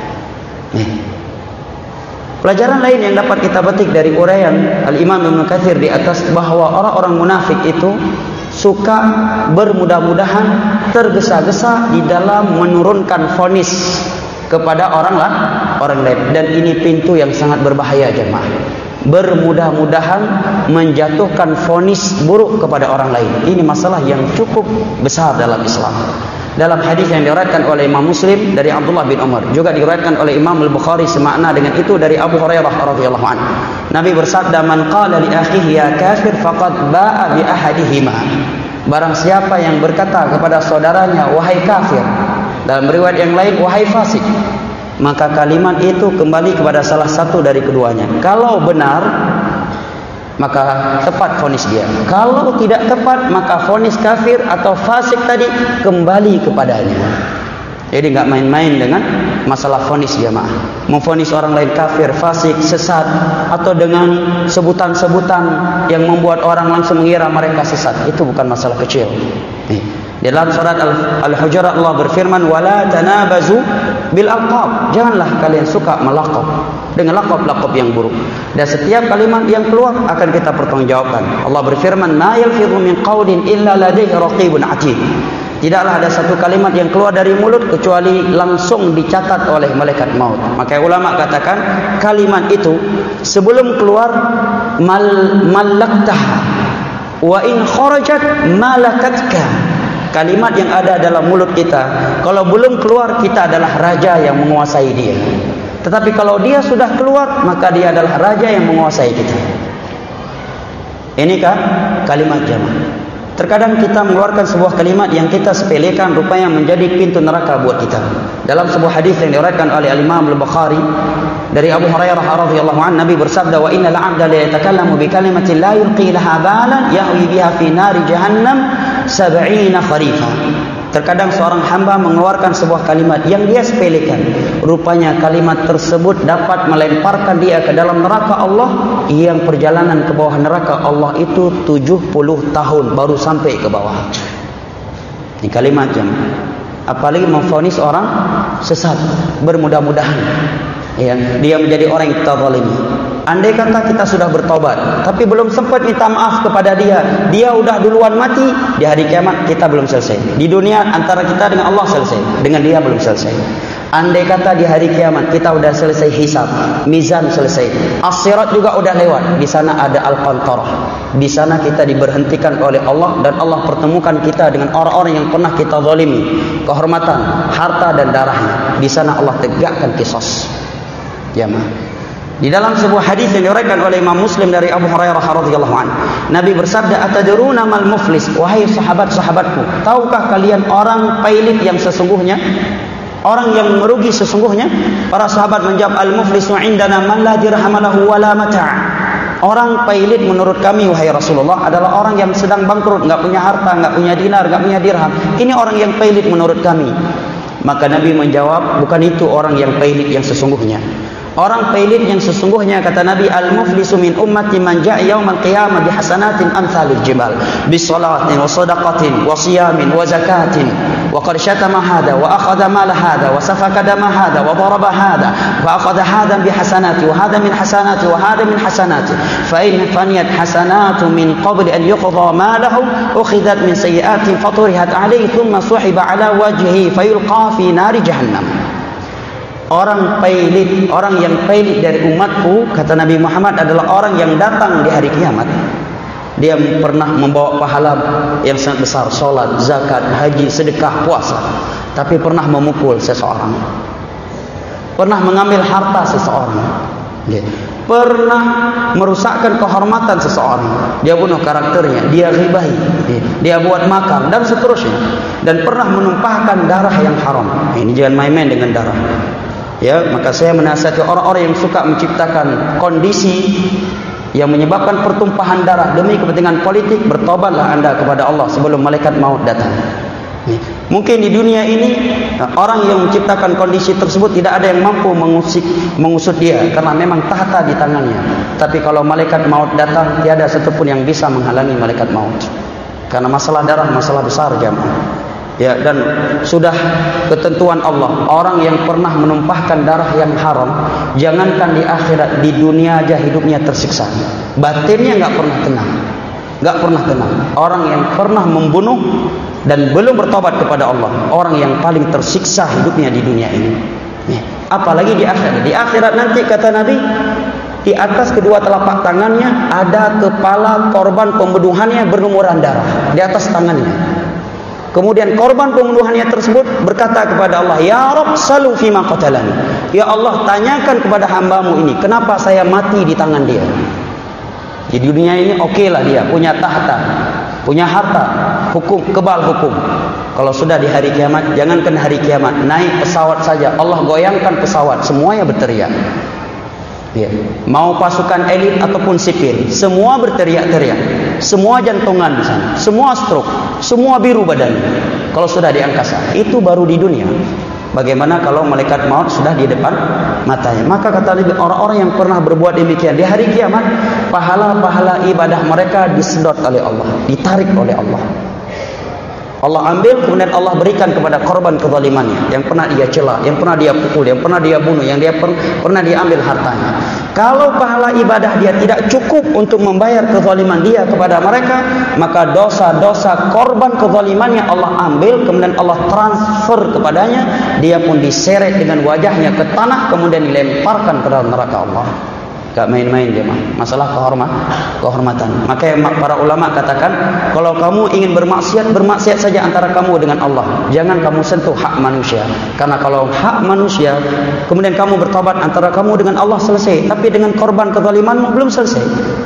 Pelajaran lain yang dapat kita petik dari uraian Al-Imam Ibnu Katsir di atas, bahwa orang-orang munafik itu suka bermudah-mudahan, tergesa-gesa di dalam menurunkan vonis kepada orang lain. Dan ini pintu yang sangat berbahaya, jemaah. Bermudah-mudahan menjatuhkan vonis buruk kepada orang lain. Ini masalah yang cukup besar dalam Islam. Dalam hadis yang diriwayatkan oleh Imam Muslim dari Abdullah bin Umar, juga diriwayatkan oleh Imam Al-Bukhari semakna dengan itu dari Abu Hurairah radhiyallahu anhu. Nabi bersabda, "Man qala li akhihi ya kafir faqad ba'a bi ahadihima." Barang siapa yang berkata kepada saudaranya wahai kafir, dalam riwayat yang lain wahai fasik, maka kalimat itu kembali kepada salah satu dari keduanya. Kalau benar, maka tepat vonis dia. Kalau tidak tepat, maka vonis kafir atau fasik tadi kembali kepadanya. Jadi enggak main-main dengan masalah vonis, jemaah. Memvonis orang lain kafir, fasik, sesat, atau dengan sebutan-sebutan yang membuat orang langsung mengira mereka sesat, itu bukan masalah kecil. Dalam surat Al-Hujurat Allah berfirman, "Wala tanabazu bil alqab." Janganlah kalian suka melaqab dengan laqab-laqab yang buruk. Dan setiap kalimat yang keluar akan kita pertanggungjawabkan. Allah berfirman, "Ma yalfidhu min qawlin illa ladayhi raqibun 'atid." Tidaklah ada satu kalimat yang keluar dari mulut kecuali langsung dicatat oleh malaikat maut. Maka ulama katakan kalimat itu sebelum keluar malaktaha wa in kharajat malakatka. Kalimat yang ada dalam mulut kita, kalau belum keluar, kita adalah raja yang menguasai dia. Tetapi kalau dia sudah keluar, maka dia adalah raja yang menguasai kita. Inikah kalimat jamaah? Terkadang kita mengeluarkan sebuah kalimat yang kita sepelekan, rupanya menjadi pintu neraka buat kita. Dalam sebuah hadis yang diriwayatkan oleh Al-Imam Al-Bukhari dari Abu Hurairah radhiyallahu anhu, Nabi bersabda, "Wa innal 'abda la yatakallamu bi kalimatin la yulqi laha balan yahwi biha fi nari jahannam 70 kharifa." Terkadang seorang hamba mengeluarkan sebuah kalimat yang dia sepelekan, rupanya kalimat tersebut dapat melemparkan dia ke dalam neraka Allah, yang perjalanan ke bawah neraka Allah itu 70 tahun baru sampai ke bawah. Ini kalimat jam. Apalagi memvonis orang sesat, bermudah-mudahan ya, dia menjadi orang yang terzalimi. Andai kata kita sudah bertobat, tapi belum sempat minta maaf kepada dia, dia udah duluan mati, di hari kiamat kita belum selesai. Di dunia antara kita dengan Allah selesai, dengan dia belum selesai. Andai kata di hari kiamat kita udah selesai hisab, mizan selesai, as-sirat juga udah lewat, di sana ada al-qantarah. Di sana kita diberhentikan oleh Allah dan Allah pertemukan kita dengan orang-orang yang pernah kita zalimi, kehormatan, harta dan darahnya. Di sana Allah tegakkan qisas. Jamaah. Di dalam sebuah hadis yang diriwayatkan oleh Imam Muslim dari Abu Hurairah radhiyallahu anhu, Nabi bersabda, "Atadruna mal muflis?" Wahai sahabat-sahabatku, tahukah kalian orang pailit yang sesungguhnya? Orang yang merugi sesungguhnya, para sahabat menjawab, al-muflisu indana man la dirham lahu wala mata'. Orang pailit menurut kami wahai Rasulullah adalah orang yang sedang bangkrut, enggak punya harta, enggak punya dinar, enggak punya dirham. Ini orang yang pailit menurut kami. Maka Nabi menjawab, bukan itu orang yang pailit yang sesungguhnya. Orang pailit yang sesungguhnya, kata Nabi, al-muflisu min ummati man ja'a yaumal qiyamah bihasanatin amsalil jibal, bisalatin wa sadaqatin wa siyamin wa zakatin, wa qad syatama hada wa akhadha mala hada wa safaka dama hada wa daraba hada fa akhadha hada bihasanati wa hada min hasanati wa hada min hasanati, fa in faniyat hasanatu min qabli an yuqdha malahu ukhidat min sayyi'atin faturihat alayhi thumma suhiba ala wajhihi fayulqa fi nari jahannam. Orang pailit, orang yang pailit dari umatku, kata Nabi Muhammad, adalah orang yang datang di hari kiamat. Dia pernah membawa pahala yang sangat besar, solat, zakat, haji, sedekah, puasa, tapi pernah memukul seseorang, pernah mengambil harta seseorang, pernah merusakkan kehormatan seseorang, dia bunuh karakternya, dia ghibahi, dia buat makar dan seterusnya, dan pernah menumpahkan darah yang haram. Ini jangan main-main dengan darah. Ya, maka saya menasihati orang-orang yang suka menciptakan kondisi yang menyebabkan pertumpahan darah demi kepentingan politik, bertobatlah anda kepada Allah sebelum malaikat maut datang. Mungkin di dunia ini orang yang menciptakan kondisi tersebut tidak ada yang mampu mengusut dia karena memang tahta di tangannya. Tapi kalau malaikat maut datang, tiada satupun yang bisa menghalangi malaikat maut. Karena masalah darah masalah besar, jamaah. Ya, dan sudah ketentuan Allah, orang yang pernah menumpahkan darah yang haram, jangankan di akhirat, di dunia aja hidupnya tersiksa. Batinnya enggak pernah tenang. Enggak pernah tenang. Orang yang pernah membunuh dan belum bertobat kepada Allah, orang yang paling tersiksa hidupnya di dunia ini. Apalagi di akhirat. Di akhirat nanti, kata Nabi, di atas kedua telapak tangannya ada kepala korban pembunuhannya berlumuran darah di atas tangannya. Kemudian korban pembunuhannya tersebut berkata kepada Allah, ya Rabb, salu fima qatalani. Ya Allah, tanyakan kepada hambamu ini, kenapa saya mati di tangan dia. Di dunia ini okeylah dia punya tahta, punya harta, hukum, kebal hukum. Kalau sudah di hari kiamat, jangankan hari kiamat, naik pesawat saja, Allah goyangkan pesawat, semuanya berteriak. Ya. Mau pasukan elit ataupun sipil, semua berteriak-teriak, semua jantungan di sana, semua stroke, semua biru badan. Kalau sudah di angkasa, itu baru di dunia. Bagaimana kalau malaikat maut sudah di depan matanya? Maka kata Nabi, orang-orang yang pernah berbuat demikian di hari kiamat, pahala-pahala ibadah mereka disedot oleh Allah, ditarik oleh Allah. Allah ambil, kemudian Allah berikan kepada korban kezalimannya, yang pernah dia cela, yang pernah dia pukul, yang pernah dia bunuh, yang dia pernah dia ambil hartanya. Kalau pahala ibadah dia tidak cukup untuk membayar kezaliman dia kepada mereka, maka dosa-dosa korban kezalimannya Allah ambil, kemudian Allah transfer kepadanya, dia pun diseret dengan wajahnya ke tanah, kemudian dilemparkan ke dalam neraka Allah. Gak main-main dia, masalah kehormatan. Maka para ulama katakan, kalau kamu ingin bermaksiat, bermaksiat saja antara kamu dengan Allah, jangan kamu sentuh hak manusia. Karena kalau hak manusia, kemudian kamu bertobat, antara kamu dengan Allah selesai, tapi dengan korban kezalimanmu belum selesai.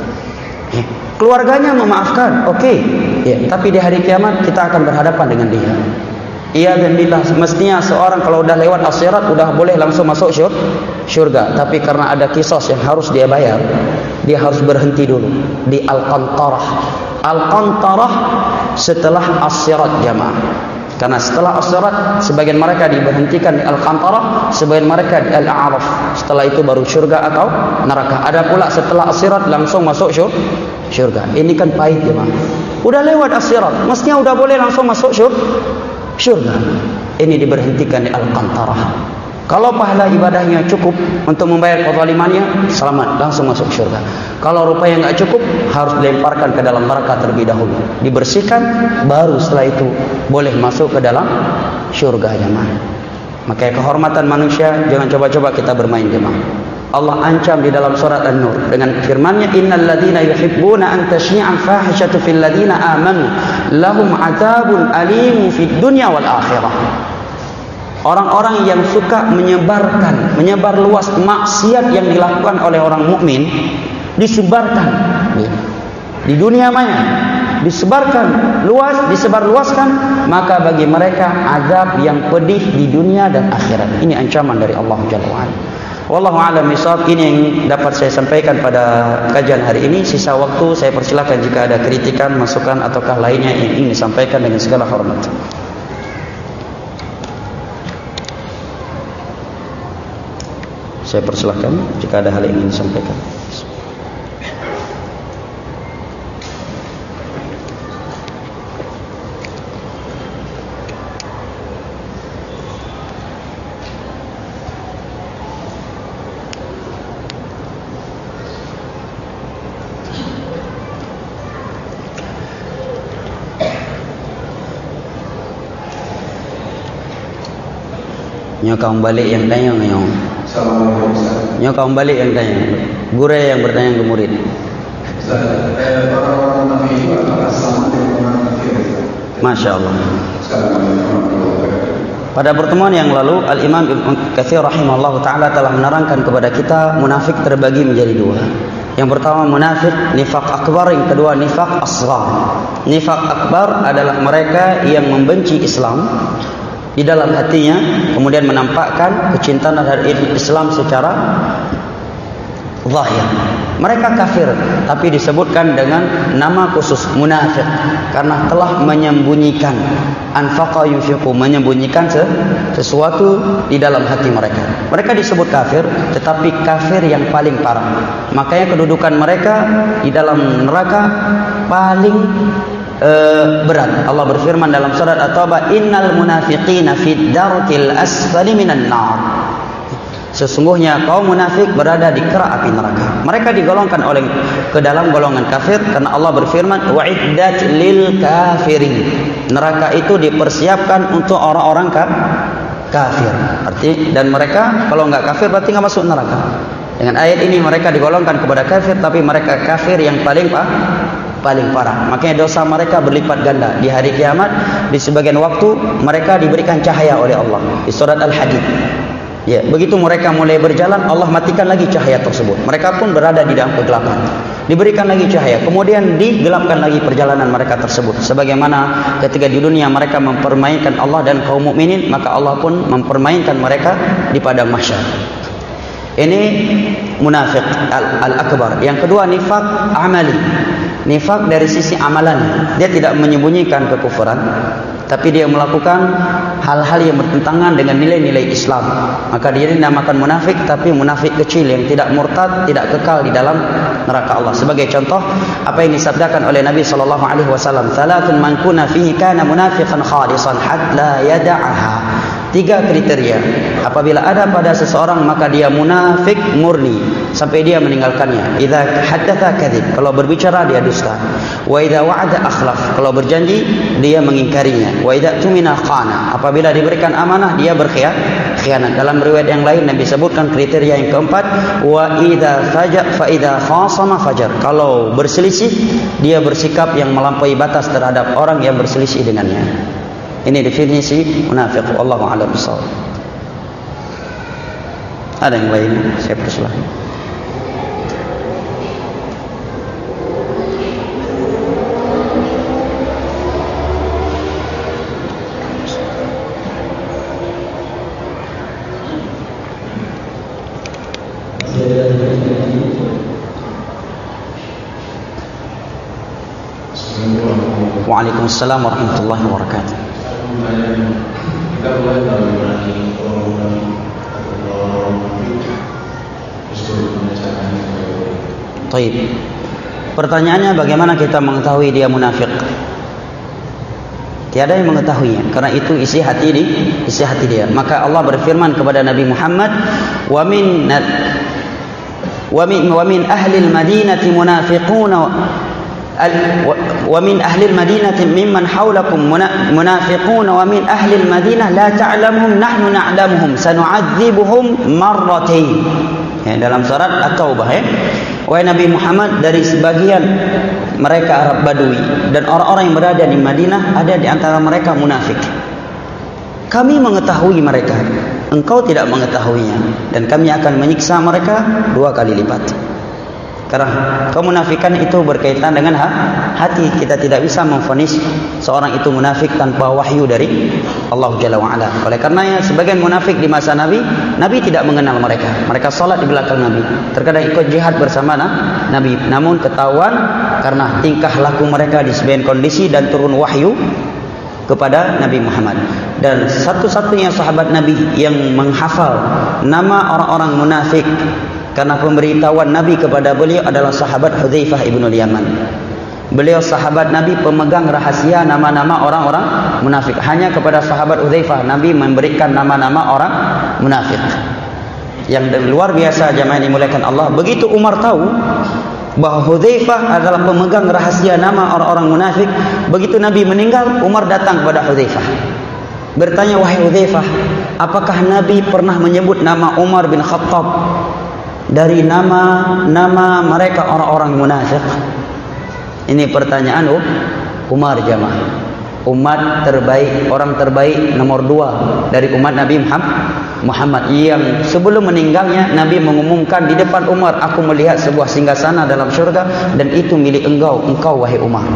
Keluarganya memaafkan, okey, ya, tapi di hari kiamat kita akan berhadapan dengan dia. Iya, dan billah, mestinya seorang kalau udah lewat as-sirat udah boleh langsung masuk syurga, tapi karena ada kisos yang harus dia bayar, dia harus berhenti dulu di al-qantarah. Al-qantarah setelah as-sirat, jamaah. Karena setelah as-sirat sebagian mereka diberhentikan di al-qantarah, sebagian mereka di al-a'raf. Setelah itu baru syurga atau neraka. Ada pula setelah as-sirat langsung masuk syurga. Ini kan pahit, jemaah. Udah lewat as-sirat, mestinya udah boleh langsung masuk syurga. Ini diberhentikan di al-qantarah. Kalau pahala ibadahnya cukup untuk membayar kezalimannya, selamat, langsung masuk syurga. Kalau rupanya enggak cukup, harus dilemparkan ke dalam neraka terlebih dahulu, dibersihkan, baru setelah itu boleh masuk ke dalam syurga, jemaah. Maka kehormatan manusia jangan coba-coba kita bermain, jemaah. Allah ancam di dalam surat An-Nur dengan firman-Nya, innal ladzina yuhibbuna an tashi'al fahishatu fil ladzina amanu lahum 'adzabun alimun fid dunya wal akhirah. Orang-orang yang suka menyebar luas maksiat yang dilakukan oleh orang mukmin, disebarkan di dunia maya, disebarkan luas, disebarluaskan, maka bagi mereka azab yang pedih di dunia dan akhirat. Ini ancaman dari Allah Jalla wa'ala. Wallahu a'lam bishawab. Ini yang dapat saya sampaikan pada kajian hari ini. Sisa waktu saya persilakan jika ada kritikan, masukan ataukah lainnya yang ingin disampaikan dengan segala hormat. Saya persilakan jika ada hal yang ingin disampaikan. Nyo kaum balik yang tanya nyo. Assalamualaikum Ustaz. Nyo kaum balik yang tanya. Guru yang bertanya ke murid. Ustaz, para nabi itu adalah sama dengan orang kafir. Masya Allah. Assalamualaikum. Pada pertemuan yang lalu, Al-Imam Ibnu Katsir rahimahullah ta'ala telah menerangkan kepada kita munafik terbagi menjadi dua. Yang pertama munafik nifaq akbar, yang kedua nifaq asghar. Nifaq akbar adalah mereka yang membenci Islam di dalam hatinya, kemudian menampakkan kecintaan terhadap Islam secara zahir. Mereka kafir, tapi disebutkan dengan nama khusus munafik karena telah menyembunyikan, anfaqa yunfiqu, menyembunyikan sesuatu di dalam hati mereka. Mereka disebut kafir, tetapi kafir yang paling parah. Makanya kedudukan mereka di dalam neraka paling berat. Allah berfirman dalam surat At-Taubah, innal munafiqina fid darkil asfali minan nar. Sesungguhnya kaum munafik berada di kerak api neraka. Mereka digolongkan ke dalam golongan kafir karena Allah berfirman, wa'iddat lil kafirin. Neraka itu dipersiapkan untuk orang-orang kafir. Arti dan mereka kalau enggak kafir berarti enggak masuk neraka. Dengan ayat ini mereka digolongkan kepada kafir, tapi mereka kafir yang paling parah. Makanya dosa mereka berlipat ganda di hari kiamat. Di sebagian waktu mereka diberikan cahaya oleh Allah di surat Al-Hadid. Ya, begitu mereka mulai berjalan, Allah matikan lagi cahaya tersebut. Mereka pun berada di dalam kegelapan. Diberikan lagi cahaya, kemudian digelapkan lagi perjalanan mereka tersebut. Sebagaimana ketika di dunia mereka mempermainkan Allah dan kaum mukminin, maka Allah pun mempermainkan mereka di padang mahsyar. Ini munafik al-akbar. Yang kedua nifaq amali. Nifaq dari sisi amalan. Dia tidak menyembunyikan kekufuran, tapi dia melakukan hal-hal yang bertentangan dengan nilai-nilai Islam. Maka dia dinamakan munafik, tapi munafik kecil yang tidak murtad, tidak kekal di dalam neraka Allah. Sebagai contoh, apa yang disabdakan oleh Nabi sallallahu alaihi wasallam, "Salatun man kunna fihi kana munafiqan khalisan hatta yada'aha." 3 kriteria. Apabila ada pada seseorang, maka dia munafik murni sampai dia meninggalkannya. Idza haddatsa kadzib, kalau berbicara dia dusta. Wa idza wa'ada akhlaf, kalau berjanji dia mengingkarinya. Wa idza tumina khana, apabila diberikan amanah dia berkhianat. Dalam riwayat yang lain Nabi sebutkan kriteria yang keempat, wa idza khasama fajar, kalau berselisih dia bersikap yang melampaui batas terhadap orang yang berselisih dengannya. Ini definisi munafik. Wallahu a'lam bishawab. Ada yang lain? Saya persilakan. Waalaikumsalam warahmatullahi wabarakatuh. Kita mulai dari mengenai orang Taib. Pertanyaannya, bagaimana kita mengetahui dia munafik? Tiada yang mengetahuinya, karena itu isi hati dia. Maka Allah berfirman kepada Nabi Muhammad, wa min ahli al-madinati munafiquna ومن أهل المدينة ممن حولكم منافقون ومن أهل المدينة لا تعلمهم نحن نعلمهم سنعذبهم مرتين. Ya, dalam surat At-Taubah ya. Wahai Nabi Muhammad, dari sebagian mereka Arab Badui dan orang-orang yang berada di Madinah, ada di antara mereka munafik. Kami mengetahui mereka, engkau tidak mengetahuinya, dan kami akan menyiksa mereka 2 kali lipat. Karena kemunafikan itu berkaitan dengan hati. Kita tidak bisa memvonis seorang itu munafik tanpa wahyu dari Allah Jalla wa'ala. Oleh karenanya sebagian munafik di masa Nabi tidak mengenal mereka. Mereka salat di belakang Nabi, terkadang ikut jihad bersama Nabi, namun ketahuan karena tingkah laku mereka di sebagian kondisi dan turun wahyu kepada Nabi Muhammad. Dan satu-satunya sahabat Nabi yang menghafal nama orang-orang munafik karena pemberitahuan Nabi kepada beliau adalah sahabat Hudzaifah ibn al-Yaman. Beliau sahabat Nabi pemegang rahasia nama-nama orang-orang munafik. Hanya kepada sahabat Hudzaifah Nabi memberikan nama-nama orang munafik. Yang luar biasa jemaah yang dimuliakan Allah. Begitu Umar tahu bahawa Hudzaifah adalah pemegang rahasia nama orang-orang munafik, begitu Nabi meninggal, Umar datang kepada Hudzaifah, bertanya, wahai Hudzaifah, apakah Nabi pernah menyebut nama Umar bin Khattab dari nama mereka orang-orang munafik? Ini pertanyaan Umar jamaah. Umat terbaik, orang terbaik nomor 2 dari umat Nabi Muhammad, yang sebelum meninggalnya Nabi mengumumkan di depan Umar, aku melihat sebuah singgasana dalam syurga dan itu milik engkau wahai Umar.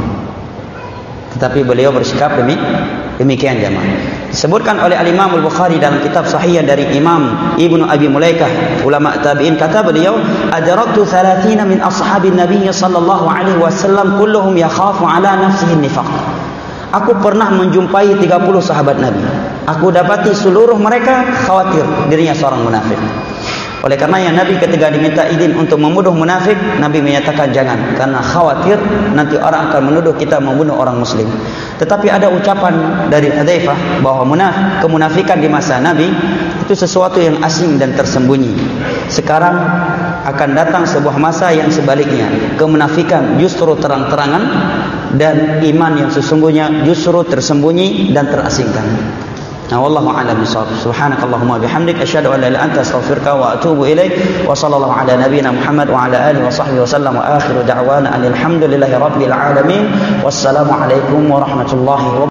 Tetapi beliau bersikap demikian jamaah. Disebutkan oleh Al-Imam Al-Bukhari dalam kitab Sahih dari Imam Ibnu Abi Mulaikah, ulama tabi'in, kata beliau, adraktu 30 min ashabin Nabi sallallahu alaihi wasallam kulluhum yakhafu ala nafsihi nifaq. Aku pernah menjumpai 30 sahabat Nabi. Aku dapati seluruh mereka khawatir dirinya seorang munafik. Oleh karena yang Nabi ketika diminta izin untuk membunuh munafik, Nabi menyatakan jangan, karena khawatir nanti orang akan menuduh kita membunuh orang muslim. Tetapi ada ucapan dari Hudzaifah bahwa kemunafikan di masa Nabi itu sesuatu yang asing dan tersembunyi. Sekarang akan datang sebuah masa yang sebaliknya, kemunafikan justru terang-terangan dan iman yang sesungguhnya justru tersembunyi dan terasingkan. Nah, wallahu a'lam bishawab. Subhanakallahumma bihamdik asyhadu an la ilaha illa anta astaghfiruka wa atubu ilaik. Wa sallallahu ala nabiyyina Muhammad wa ala alihi wa sahbihi wasallam wa akhiru da'wana alhamdulillahi rabbil alamin. Wassalamu alaikum warahmatullahi wabarakatuh.